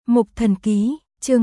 Mục Thần Ký, chương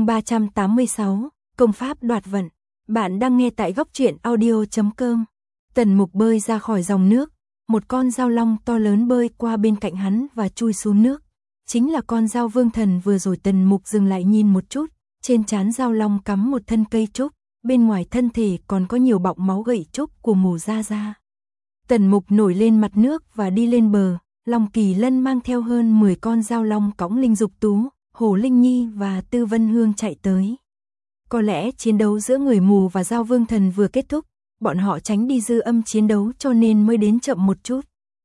386, Công pháp đoạt vận. Bạn đang nghe tại góc truyện audio.com. Tần Mục bơi ra khỏi dòng nước, một con dao long to lớn bơi qua bên cạnh hắn và chui xuống nước. Chính là con dao vương thần vừa rồi. Tần Mục dừng lại nhìn một chút, trên trán dao long cắm một thân cây trúc, bên ngoài thân thể còn có nhiều bọng máu gậy trúc của Mù Gia Gia. Tần Mục nổi lên mặt nước và đi lên bờ, Long Kỳ Lân mang theo hơn 10 con dao long cõng Linh Dục Tú, Hồ Linh Nhi và Tư Vân Hương chạy tới. Có lẽ chiến đấu giữa người mù và dao vương thần vừa kết thúc, bọn họ tránh đi dư âm chiến đấu cho nên mới đến chậm một chút.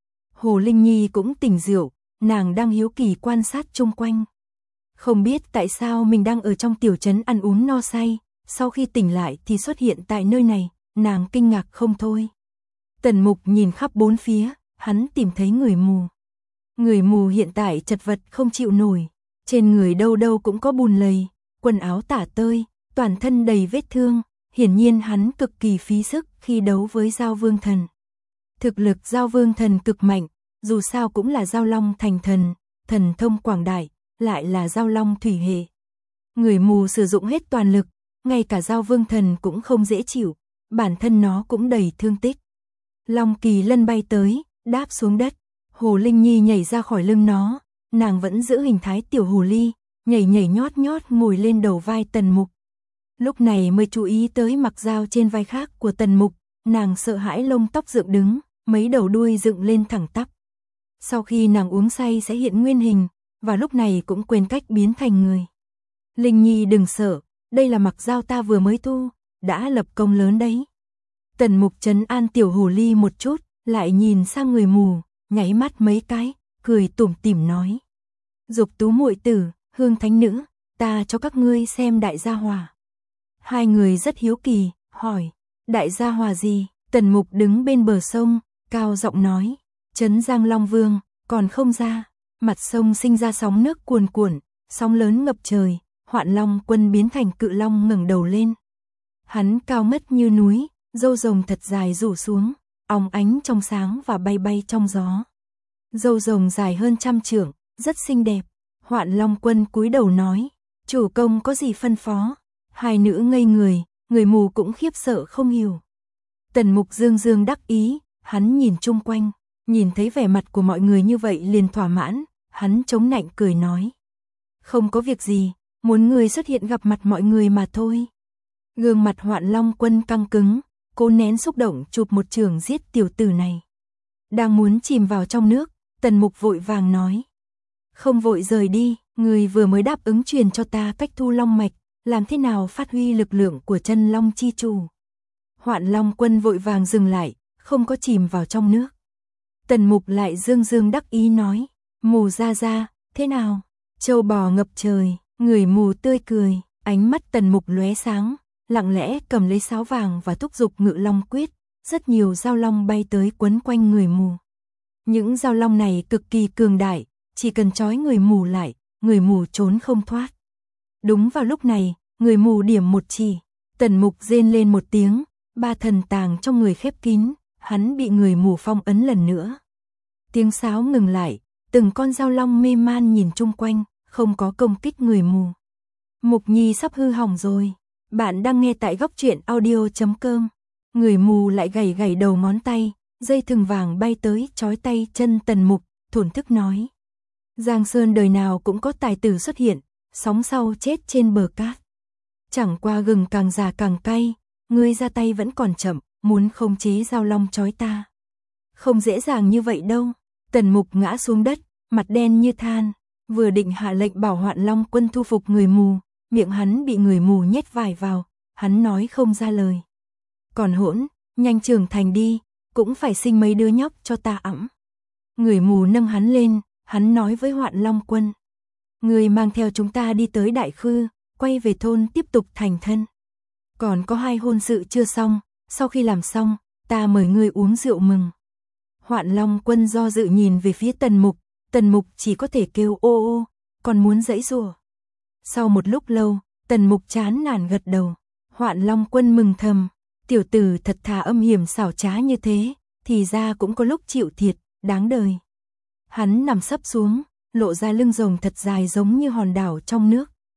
Hồ Linh Nhi cũng tỉnh rượu, nàng đang hiếu kỳ quan sát chung quanh. Không biết tại sao mình đang ở trong tiểu trấn ăn uống no say, sau khi tỉnh lại thì xuất hiện tại nơi này, nàng kinh ngạc không thôi. Tần Mục nhìn khắp bốn phía, hắn tìm thấy người mù. Người mù hiện tại chật vật không chịu nổi, trên người đâu đâu cũng có bùn lầy, quần áo tả tơi, toàn thân đầy vết thương, hiển nhiên hắn cực kỳ phí sức khi đấu với dao vương thần. Thực lực dao vương thần cực mạnh, dù sao cũng là dao long thành thần, thần thông quảng đại, lại là dao long thủy hệ. Người mù sử dụng hết toàn lực, ngay cả dao vương thần cũng không dễ chịu, bản thân nó cũng đầy thương tích. Long Kỳ Lân bay tới, đáp xuống đất, Hồ Linh Nhi nhảy ra khỏi lưng nó, nàng vẫn giữ hình thái tiểu hồ ly, nhảy nhảy nhót nhót ngồi lên đầu vai Tần Mục. Lúc này mới chú ý tới mặc dao trên vai khác của Tần Mục, nàng sợ hãi lông tóc dựng đứng, mấy đầu đuôi dựng lên thẳng tắp. Sau khi nàng uống say sẽ hiện nguyên hình, và lúc này cũng quên cách biến thành người. Linh Nhi đừng sợ, đây là mặc dao ta vừa mới thu, đã lập công lớn đấy. Tần Mục trấn an tiểu hồ ly một chút, lại nhìn sang người mù, nháy mắt mấy cái, cười tủm tỉm nói: Dục Tú muội tử, Hương thánh nữ, ta cho các ngươi xem đại gia hòa. Hai người rất hiếu kỳ, hỏi: đại gia hòa gì? Tần Mục đứng bên bờ sông, cao giọng nói: trấn Giang Long Vương, còn không ra. Mặt sông sinh ra sóng nước cuồn cuộn, sóng lớn ngập trời, Hoạn Long Quân biến thành cự long ngẩng đầu lên. Hắn cao ngất như núi, râu rồng thật dài rủ xuống, óng ánh trong sáng và bay bay trong gió. Râu rồng dài hơn 100 trượng, rất xinh đẹp. Hoạn Long Quân cúi đầu nói: chủ công có gì phân phó? Hai nữ ngây người mù cũng khiếp sợ không hiểu. Tần Mục dương dương đắc ý, hắn nhìn chung quanh, nhìn thấy vẻ mặt của mọi người như vậy liền thỏa mãn, hắn chống nạnh cười nói: không có việc gì, muốn người xuất hiện gặp mặt mọi người mà thôi. Gương mặt Hoạn Long Quân căng cứng, cố nén xúc động chụp một chưởng giết tiểu tử này. Đang muốn chìm vào trong nước, Tần Mục vội vàng nói: không vội rời đi, người vừa mới đáp ứng truyền cho ta cách thu long mạch, làm thế nào phát huy lực lượng của chân long chi chủ. Hoạn Long Quân vội vàng dừng lại, không có chìm vào trong nước. Tần Mục lại dương dương đắc ý nói: Mù Gia Gia, thế nào? Châu bò ngập trời, người mù tươi cười, ánh mắt Tần Mục lóe sáng, lặng lẽ cầm lấy sáo vàng và thúc giục Ngự Long Quyết, rất nhiều dao long bay tới quấn quanh người mù. Những dao long này cực kỳ cường đại, chỉ cần trói người mù lại, người mù trốn không thoát. Đúng vào lúc này, người mù điểm một chỉ, Tần Mục rên lên một tiếng, ba thần tàng trong người khép kín, hắn bị người mù phong ấn lần nữa. Tiếng sáo ngừng lại, từng con dao long mê man nhìn chung quanh, không có công kích người mù. Mục Nhi sắp hư hỏng rồi. Bạn đang nghe tại góc truyện audio.com. Người mù lại gảy gảy đầu ngón tay, dây thừng vàng bay tới trói tay chân Tần Mục, thổn thức nói: Giang Sơn đời nào cũng có tài tử xuất hiện, sóng sau chết trên bờ cát. Chẳng qua gừng càng già càng cay, ngươi ra tay vẫn còn chậm, muốn khống chế dao long trói ta. Không dễ dàng như vậy đâu. Tần Mục ngã xuống đất, mặt đen như than, vừa định hạ lệnh bảo Hoạn Long Quân thu phục người mù, miệng hắn bị người mù nhét vải vào, hắn nói không ra lời. Còn hỗn, nhanh trưởng thành đi, cũng phải sinh mấy đứa nhóc cho ta ẵm. Người mù nâng hắn lên, hắn nói với Hoạn Long Quân: người mang theo chúng ta đi tới Đại Khư, quay về thôn tiếp tục thành thân. Còn có 2 hôn sự chưa xong, sau khi làm xong, ta mời ngươi uống rượu mừng. Hoạn Long Quân do dự nhìn về phía Tần Mục chỉ có thể kêu ô ô, còn muốn giãy giụa. Sau một lúc lâu, Tần Mục chán nản gật đầu. Hoạn Long Quân mừng thầm, tiểu tử thật thà âm hiểm xảo trá như thế, thì ra cũng có lúc chịu thiệt, đáng đời. Hắn nằm sấp xuống, lộ ra lưng rồng thật dài giống như hòn đảo trong nước,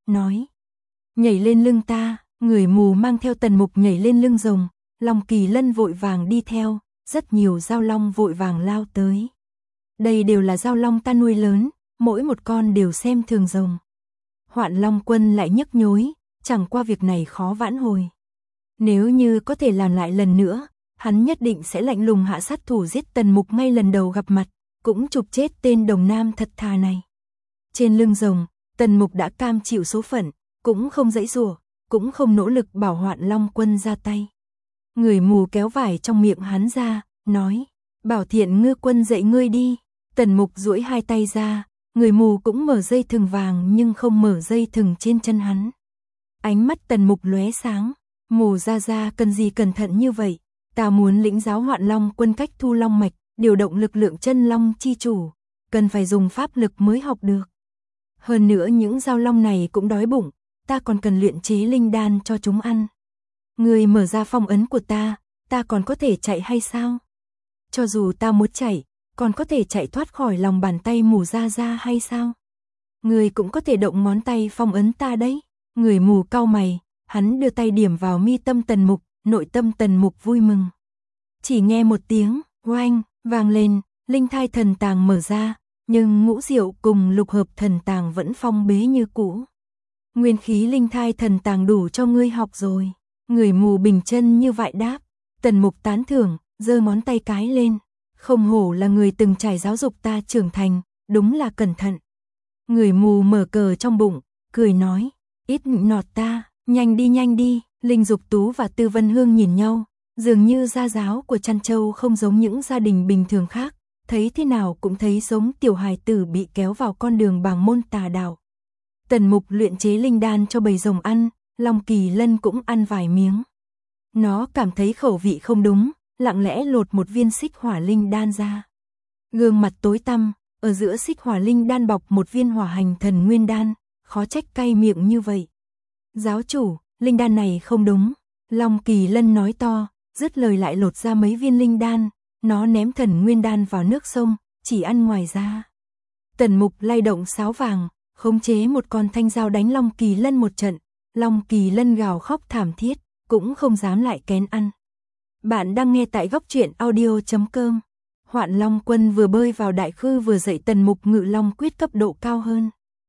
nói. Nhảy lên lưng ta, người mù mang theo Tần Mục nhảy lên lưng rồng, Long Kỳ Lân vội vàng đi theo, rất nhiều dao long vội vàng lao tới. Đây đều là dao long ta nuôi lớn, mỗi một con đều xem thường rồng. Hoạn Long Quân lại nhức nhối, chẳng qua việc này khó vãn hồi. Nếu như có thể làm lại lần nữa, hắn nhất định sẽ lạnh lùng hạ sát thủ giết Tần Mục ngay lần đầu gặp mặt, cũng chụp chết tên đồng nam thật thà này. Trên lưng rồng, Tần Mục đã cam chịu số phận, cũng không giãy giụa, cũng không nỗ lực bảo Hoạn Long Quân ra tay. Người mù kéo vải trong miệng hắn ra, nói, bảo Thiện Ngư Quân dạy ngươi đi. Tần Mục duỗi hai tay ra, người mù cũng mở dây thừng vàng nhưng không mở dây thừng trên chân hắn. Ánh mắt Tần Mục lóe sáng, mù ra cần gì cẩn thận như vậy, ta muốn lĩnh giáo Hoạn Long Quân cách thu long mạch, điều động lực lượng chân long chi chủ, cần phải dùng pháp lực mới học được. Hơn nữa những dao long này cũng đói bụng, ta còn cần luyện chế linh đan cho chúng ăn. Người mở ra phong ấn của ta còn có thể chạy hay sao? Cho dù ta muốn chạy, còn có thể chạy thoát khỏi lòng bàn tay mù ra hay sao? Người cũng có thể động ngón tay phong ấn ta đấy. Người mù cau mày, hắn đưa tay điểm vào mi tâm Tần Mục, nội tâm Tần Mục vui mừng. Chỉ nghe một tiếng, oanh, vang lên, linh thai thần tàng mở ra, nhưng ngũ diệu cùng lục hợp thần tàng vẫn phong bế như cũ. Nguyên khí linh thai thần tàng đủ cho ngươi học rồi. Người mù bình chân như vậy đáp. Tần Mục tán thưởng, giơ ngón tay cái lên. Không hổ là người từng trải giáo dục ta trưởng thành, đúng là cẩn thận. Người mù mở cờ trong bụng, cười nói, ít nọt ta, nhanh đi. Linh Dục Tú và Tư Vân Hương nhìn nhau, dường như gia giáo của Trăn Châu không giống những gia đình bình thường khác, thấy thế nào cũng thấy giống tiểu hài tử bị kéo vào con đường bàng môn tà đạo. Tần Mục luyện chế linh đan cho bầy rồng ăn, Long Kỳ Lân cũng ăn vài miếng. Nó cảm thấy khẩu vị không đúng, lặng lẽ lột một viên xích hỏa linh đan ra. Gương mặt tối tăm, ở giữa xích hỏa linh đan bọc một viên hỏa hành thần nguyên đan, khó trách cay miệng như vậy. Giáo chủ, linh đan này không đúng. Long Kỳ Lân nói to, dứt lời lại lột ra mấy viên linh đan, nó ném thần nguyên đan vào nước sông, chỉ ăn ngoài ra. Tần Mục lay động sáo vàng, khống chế một con thanh dao đánh Long Kỳ Lân một trận. Long Kỳ Lân gào khóc thảm thiết, cũng không dám lại kén ăn. Bạn đang nghe tại goctruyện.audio.com. Hoạn Long Quân vừa bơi vào đại khư vừa dạy Tần Mục ngự long quyết cấp độ cao hơn.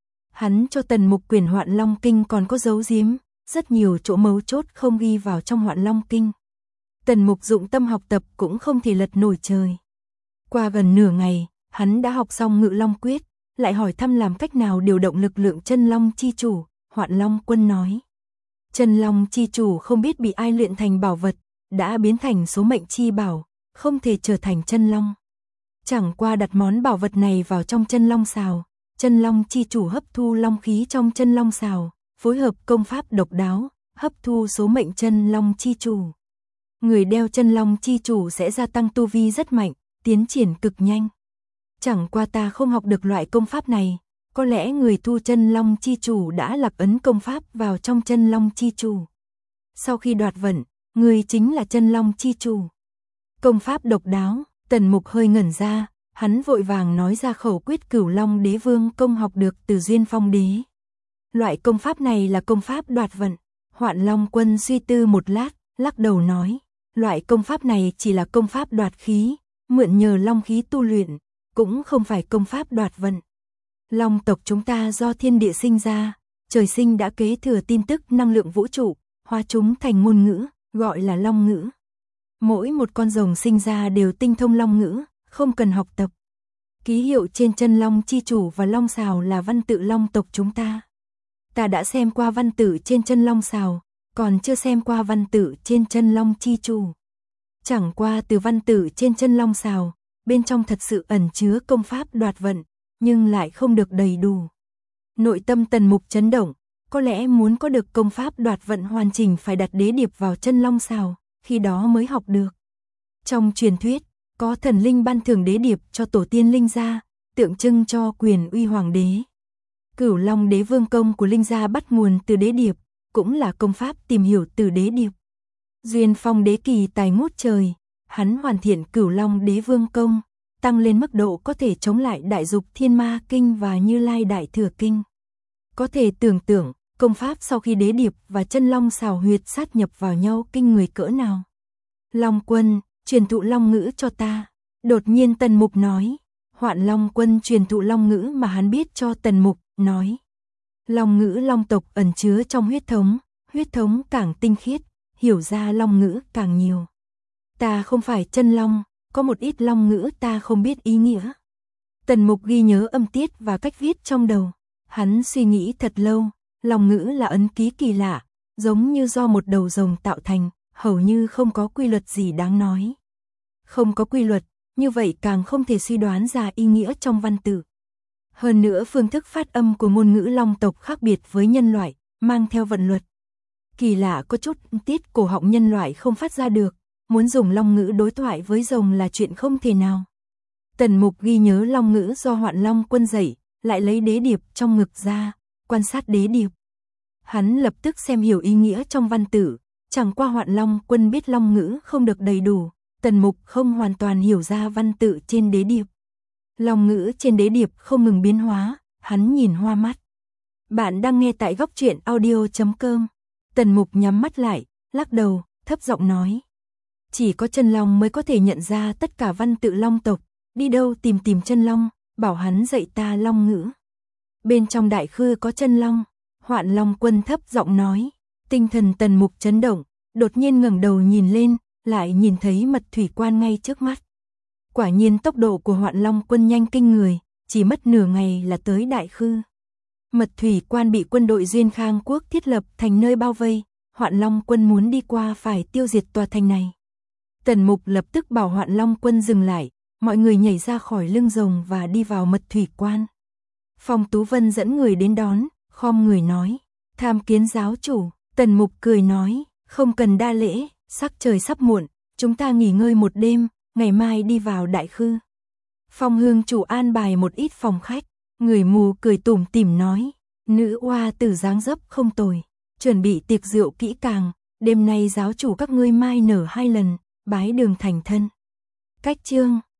Hắn cho Tần Mục quyển Hoạn Long Kinh còn có dấu giếm, rất nhiều chỗ mấu chốt không ghi vào trong Hoạn Long Kinh. Tần Mục dụng tâm học tập cũng không thể lật nổi trời. Qua gần nửa ngày, hắn đã học xong ngự long quyết, lại hỏi thăm làm cách nào điều động lực lượng chân long chi chủ. Hoạn Long Quân nói, chân long chi chủ không biết bị ai luyện thành bảo vật, đã biến thành số mệnh chi bảo, không thể trở thành chân long. Chẳng qua đặt món bảo vật này vào trong chân long xào, chân long chi chủ hấp thu long khí trong chân long xào, phối hợp công pháp độc đáo, hấp thu số mệnh chân long chi chủ. Người đeo chân long chi chủ sẽ gia tăng tu vi rất mạnh, tiến triển cực nhanh. Chẳng qua ta không học được loại công pháp này, có lẽ người thu chân long chi chủ đã lạc ấn công pháp vào trong chân long chi chủ. Sau khi đoạt vận, người chính là chân long chi chủ. Công pháp độc đáo, Tần Mục hơi ngẩn ra, hắn vội vàng nói ra khẩu quyết Cửu Long Đế Vương công học được từ Duyên Phong Đế. Loại công pháp này là công pháp đoạt vận. Hoạn Long Quân suy tư một lát, lắc đầu nói, loại công pháp này chỉ là công pháp đoạt khí, mượn nhờ long khí tu luyện, cũng không phải công pháp đoạt vận. Long tộc chúng ta do thiên địa sinh ra, trời sinh đã kế thừa tin tức năng lượng vũ trụ, hóa chúng thành ngôn ngữ, gọi là long ngữ. Mỗi một con rồng sinh ra đều tinh thông long ngữ, không cần học tập. Ký hiệu trên chân long chi chủ và long xào là văn tự long tộc chúng ta. Ta đã xem qua văn tự trên chân long xào, còn chưa xem qua văn tự trên chân long chi chủ. Chẳng qua từ văn tự trên chân long xào, bên trong thật sự ẩn chứa công pháp đoạt vận, nhưng lại không được đầy đủ. Nội tâm Tần Mục chấn động, có lẽ muốn có được công pháp đoạt vận hoàn chỉnh phải đặt đế điệp vào chân long xào, khi đó mới học được. Trong truyền thuyết, có thần linh ban thưởng đế điệp cho tổ tiên linh gia, tượng trưng cho quyền uy hoàng đế. Cửu Long Đế Vương công của linh gia bắt nguồn từ đế điệp, cũng là công pháp tìm hiểu từ đế điệp. Duyên Phong Đế kỳ tài ngút trời, hắn hoàn thiện Cửu Long Đế Vương công, tăng lên mức độ có thể chống lại Đại Dục Thiên Ma Kinh và Như Lai Đại Thừa Kinh. Có thể tưởng tượng, Công pháp sau khi đế điệp và chân long xào huyệt sát nhập vào nhau kinh người cỡ nào. Long Quân, truyền thụ long ngữ cho ta. Đột nhiên Tần Mục nói. Hoạn Long Quân truyền thụ long ngữ mà hắn biết cho Tần Mục, nói. Long ngữ long tộc ẩn chứa trong huyết thống càng tinh khiết, hiểu ra long ngữ càng nhiều. Ta không phải chân long, có một ít long ngữ ta không biết ý nghĩa. Tần Mục ghi nhớ âm tiết và cách viết trong đầu. Hắn suy nghĩ thật lâu, long ngữ là ấn ký kỳ lạ, giống như do một đầu rồng tạo thành, hầu như không có quy luật gì đáng nói. Không có quy luật, như vậy càng không thể suy đoán ra ý nghĩa trong văn tự. Hơn nữa phương thức phát âm của ngôn ngữ long tộc khác biệt với nhân loại, mang theo vận luật. Kỳ lạ có chút tiết cổ họng nhân loại không phát ra được, muốn dùng long ngữ đối thoại với rồng là chuyện không thể nào. Tần Mục ghi nhớ long ngữ do Hoạn Long Quân dạy, lại lấy đế điệp trong ngực ra, quan sát đế điệp. Hắn lập tức xem hiểu ý nghĩa trong văn tự, chẳng qua Hoạn Long Quân biết long ngữ không được đầy đủ, Tần Mục không hoàn toàn hiểu ra văn tự trên đế điệp. Long ngữ trên đế điệp không ngừng biến hóa, hắn nhìn hoa mắt. Bạn đang nghe tại góc truyện audio.com. Tần Mục nhắm mắt lại, lắc đầu, thấp giọng nói. Chỉ có chân long mới có thể nhận ra tất cả văn tự long tộc, đi đâu tìm chân long, bảo hắn dạy ta long ngữ. Bên trong đại khư có chân long, Hoạn Long Quân thấp giọng nói. Tinh thần Tần Mục chấn động, đột nhiên ngẩng đầu nhìn lên, lại nhìn thấy mật thủy quan ngay trước mắt. Quả nhiên tốc độ của Hoạn Long Quân nhanh kinh người, chỉ mất nửa ngày là tới đại khư. Mật thủy quan bị quân đội Duyên Khang Quốc thiết lập thành nơi bao vây, Hoạn Long Quân muốn đi qua phải tiêu diệt tòa thành này. Tần Mục lập tức bảo Hoạn Long Quân dừng lại, mọi người nhảy ra khỏi lưng rồng và đi vào mật thủy quan. Phong Tú Vân dẫn người đến đón, khom người nói, tham kiến giáo chủ. Tần Mục cười nói, không cần đa lễ, sắc trời sắp muộn, chúng ta nghỉ ngơi một đêm, ngày mai đi vào đại khư. Phong Hương chủ an bài một ít phòng khách, người mù cười tủm tỉm nói, nữ oa tử dáng dấp không tồi, chuẩn bị tiệc rượu kỹ càng, đêm nay giáo chủ các ngươi mai nở 2 lần, bái đường thành thân. Cách chương